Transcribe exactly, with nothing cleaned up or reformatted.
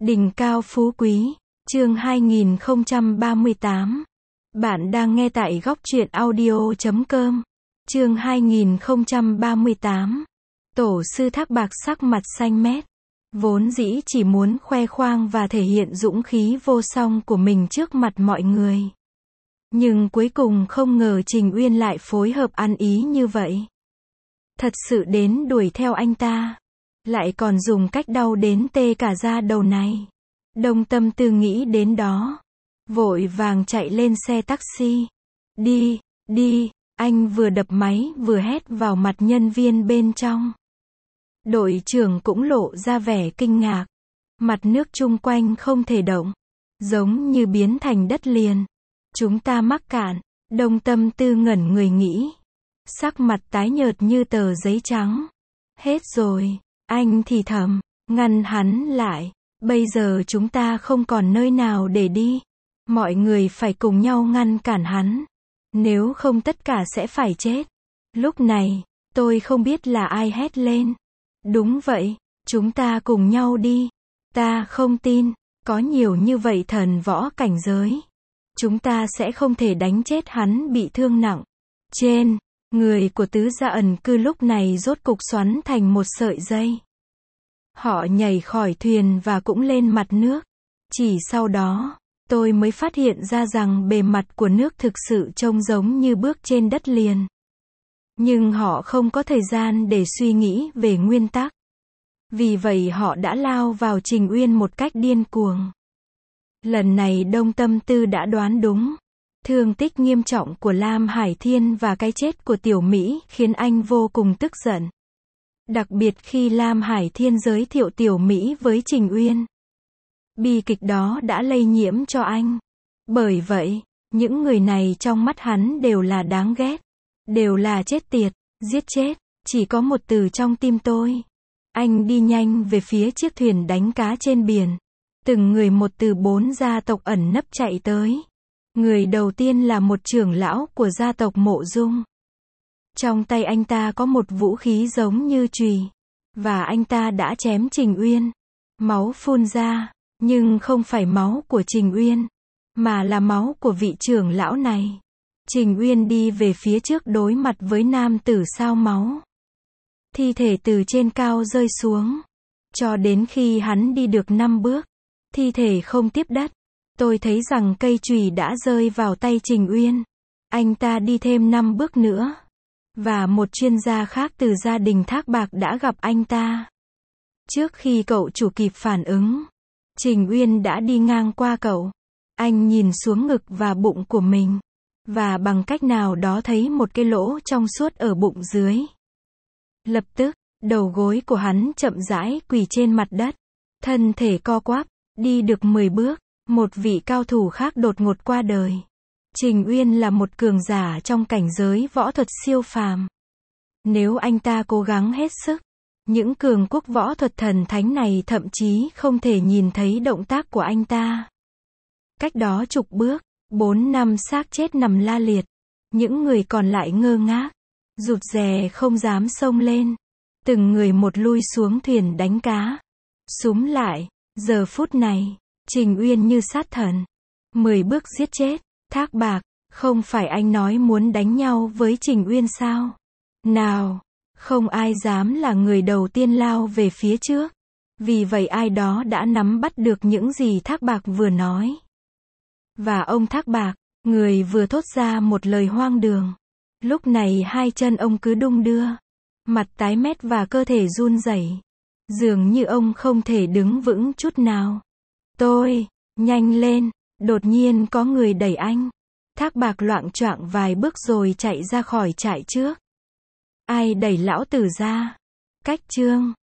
Đỉnh cao phú quý, chương hai nghìn không trăm ba mươi tám. Bạn đang nghe tại góc truyện audio chấm com. Chương hai nghìn không trăm ba mươi tám. Tổ sư Thác Bạc sắc mặt xanh mét. Vốn dĩ chỉ muốn khoe khoang và thể hiện dũng khí vô song của mình trước mặt mọi người. Nhưng cuối cùng không ngờ Trình Uyên lại phối hợp ăn ý như vậy. Thật sự đến đuổi theo anh ta. Lại còn dùng cách đau đến tê cả da đầu này. Đông Tâm Tư nghĩ đến đó. Vội vàng chạy lên xe taxi. Đi, đi, anh vừa đập máy vừa hét vào mặt nhân viên bên trong. Đội trưởng cũng lộ ra vẻ kinh ngạc. Mặt nước chung quanh không thể động. Giống như biến thành đất liền. Chúng ta mắc cạn. Đông Tâm Tư ngẩn người nghĩ. Sắc mặt tái nhợt như tờ giấy trắng. Hết rồi. Anh thì thầm, ngăn hắn lại. Bây giờ chúng ta không còn nơi nào để đi. Mọi người phải cùng nhau ngăn cản hắn. Nếu không tất cả sẽ phải chết. Lúc này, tôi không biết là ai hét lên. Đúng vậy, chúng ta cùng nhau đi. Ta không tin, có nhiều như vậy thần võ cảnh giới. Chúng ta sẽ không thể đánh chết hắn bị thương nặng. Trên người của tứ gia ẩn cư lúc này rốt cục xoắn thành một sợi dây. Họ nhảy khỏi thuyền và cũng lên mặt nước. Chỉ sau đó, tôi mới phát hiện ra rằng bề mặt của nước thực sự trông giống như bước trên đất liền. Nhưng họ không có thời gian để suy nghĩ về nguyên tắc. Vì vậy họ đã lao vào Trình Uyên một cách điên cuồng. Lần này Đông Tâm Tư đã đoán đúng. Thương tích nghiêm trọng của Lam Hải Thiên và cái chết của Tiểu Mỹ khiến anh vô cùng tức giận. Đặc biệt khi Lam Hải Thiên giới thiệu Tiểu Mỹ với Trình Uyên. Bi kịch đó đã lây nhiễm cho anh. Bởi vậy, những người này trong mắt hắn đều là đáng ghét. Đều là chết tiệt, giết chết. Chỉ có một từ trong tim tôi. Anh đi nhanh về phía chiếc thuyền đánh cá trên biển. Từng người một từ bốn gia tộc ẩn nấp chạy tới. Người đầu tiên là một trưởng lão của gia tộc Mộ Dung. Trong tay anh ta có một vũ khí giống như chùy. Và anh ta đã chém Trình Uyên. Máu phun ra, nhưng không phải máu của Trình Uyên, mà là máu của vị trưởng lão này. Trình Uyên đi về phía trước đối mặt với nam tử sao máu. Thi thể từ trên cao rơi xuống. Cho đến khi hắn đi được năm bước, thi thể không tiếp đất. Tôi thấy rằng cây chùy đã rơi vào tay Trình Uyên. Anh ta đi thêm năm bước nữa. Và một chuyên gia khác từ gia đình Thác Bạc đã gặp anh ta. Trước khi cậu chủ kịp phản ứng, Trình Uyên đã đi ngang qua cậu. Anh nhìn xuống ngực và bụng của mình. Và bằng cách nào đó thấy một cái lỗ trong suốt ở bụng dưới. Lập tức, đầu gối của hắn chậm rãi quỳ trên mặt đất. Thân thể co quắp, đi được mười bước. Một vị cao thủ khác đột ngột qua đời. Trình Uyên là một cường giả trong cảnh giới võ thuật siêu phàm. Nếu anh ta cố gắng hết sức, những cường quốc võ thuật thần thánh này thậm chí không thể nhìn thấy động tác của anh ta. Cách đó chục bước, bốn năm xác chết nằm la liệt. Những người còn lại ngơ ngác, rụt rè không dám xông lên. Từng người một lui xuống thuyền đánh cá. Súm lại, giờ phút này, Trình Uyên như sát thần. Mười bước giết chết. Thác Bạc, không phải anh nói muốn đánh nhau với Trình Uyên sao? Nào, không ai dám là người đầu tiên lao về phía trước. Vì vậy ai đó đã nắm bắt được những gì Thác Bạc vừa nói. Và ông Thác Bạc, người vừa thốt ra một lời hoang đường. Lúc này hai chân ông cứ đung đưa. Mặt tái mét và cơ thể run rẩy. Dường như ông không thể đứng vững chút nào. Tôi, nhanh lên. Đột nhiên có người đẩy anh. Thác Bạc loạng choạng vài bước rồi chạy ra khỏi trại trước. Ai đẩy lão tử ra? Cách chương